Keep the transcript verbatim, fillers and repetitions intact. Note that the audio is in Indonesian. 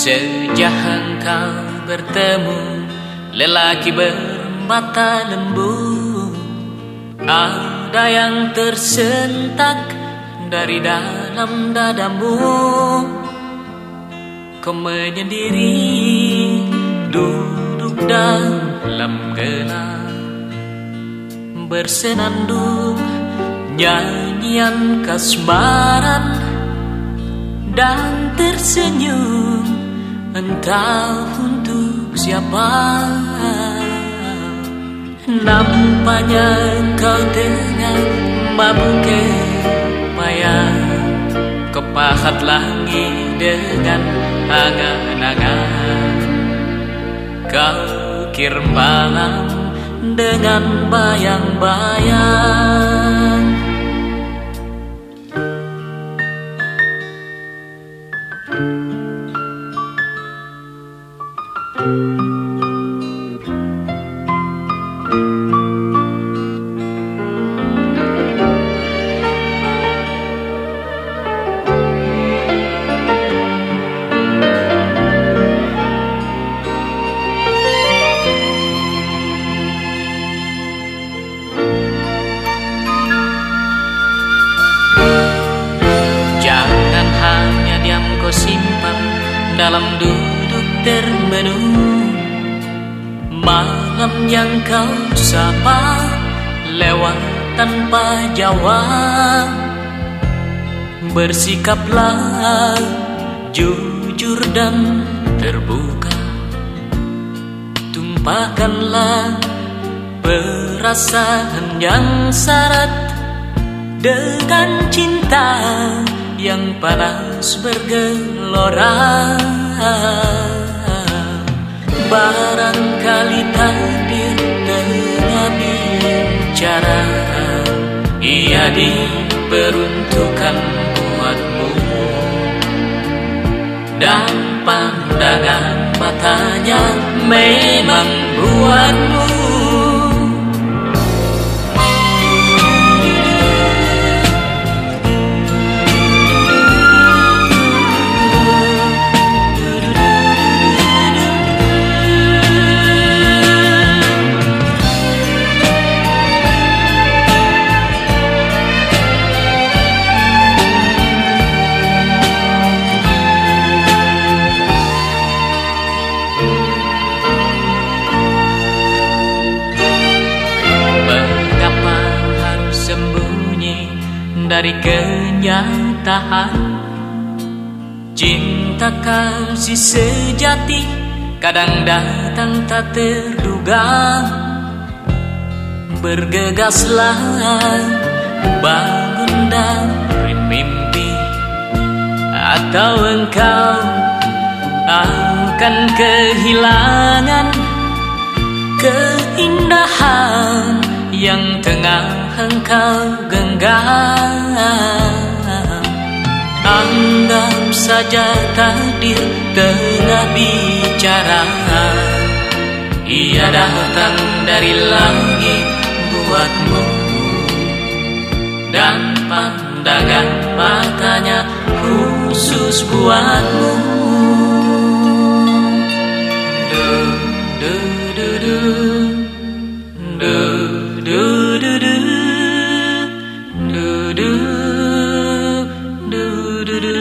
Sejak engkau bertemu lelaki bermata lembu, ada yang tersentak dari dalam dadamu. Kau menyendiri duduk dalam gelap, bersenandung nyanyian kasmaran, dan tersenyum entah untuk siapa. Nampaknya kau tengah mabuk payah, kau pahat langit dengan angan-angan. Kau kir malam dengan bayang-bayang. Jangan hanya diam kau simpan dalam duduk termenung. Malam yang kau sapa lewat tanpa jawab. Bersikaplah jujur dan terbuka, tumpahkanlah perasaan yang syarat dengan cinta yang panas bergelora. Barangkali takdir tengah bicara, ia diperuntukkan buatmu, dan pandangan matanya memang buatmu. Dari kenyataan, cinta kasih sejati kadang datang tak terduga. Bergegaslah, bangun dari mimpi, atau engkau akan kehilangan keindahan yang tengah engkau genggam. Anggap saja takdir tengah bicara, ia datang dari langit buatmu, dan pandangan matanya khusus buatmu. Du, du, du, du. Du, du, du, du. Du, du, du, du, du.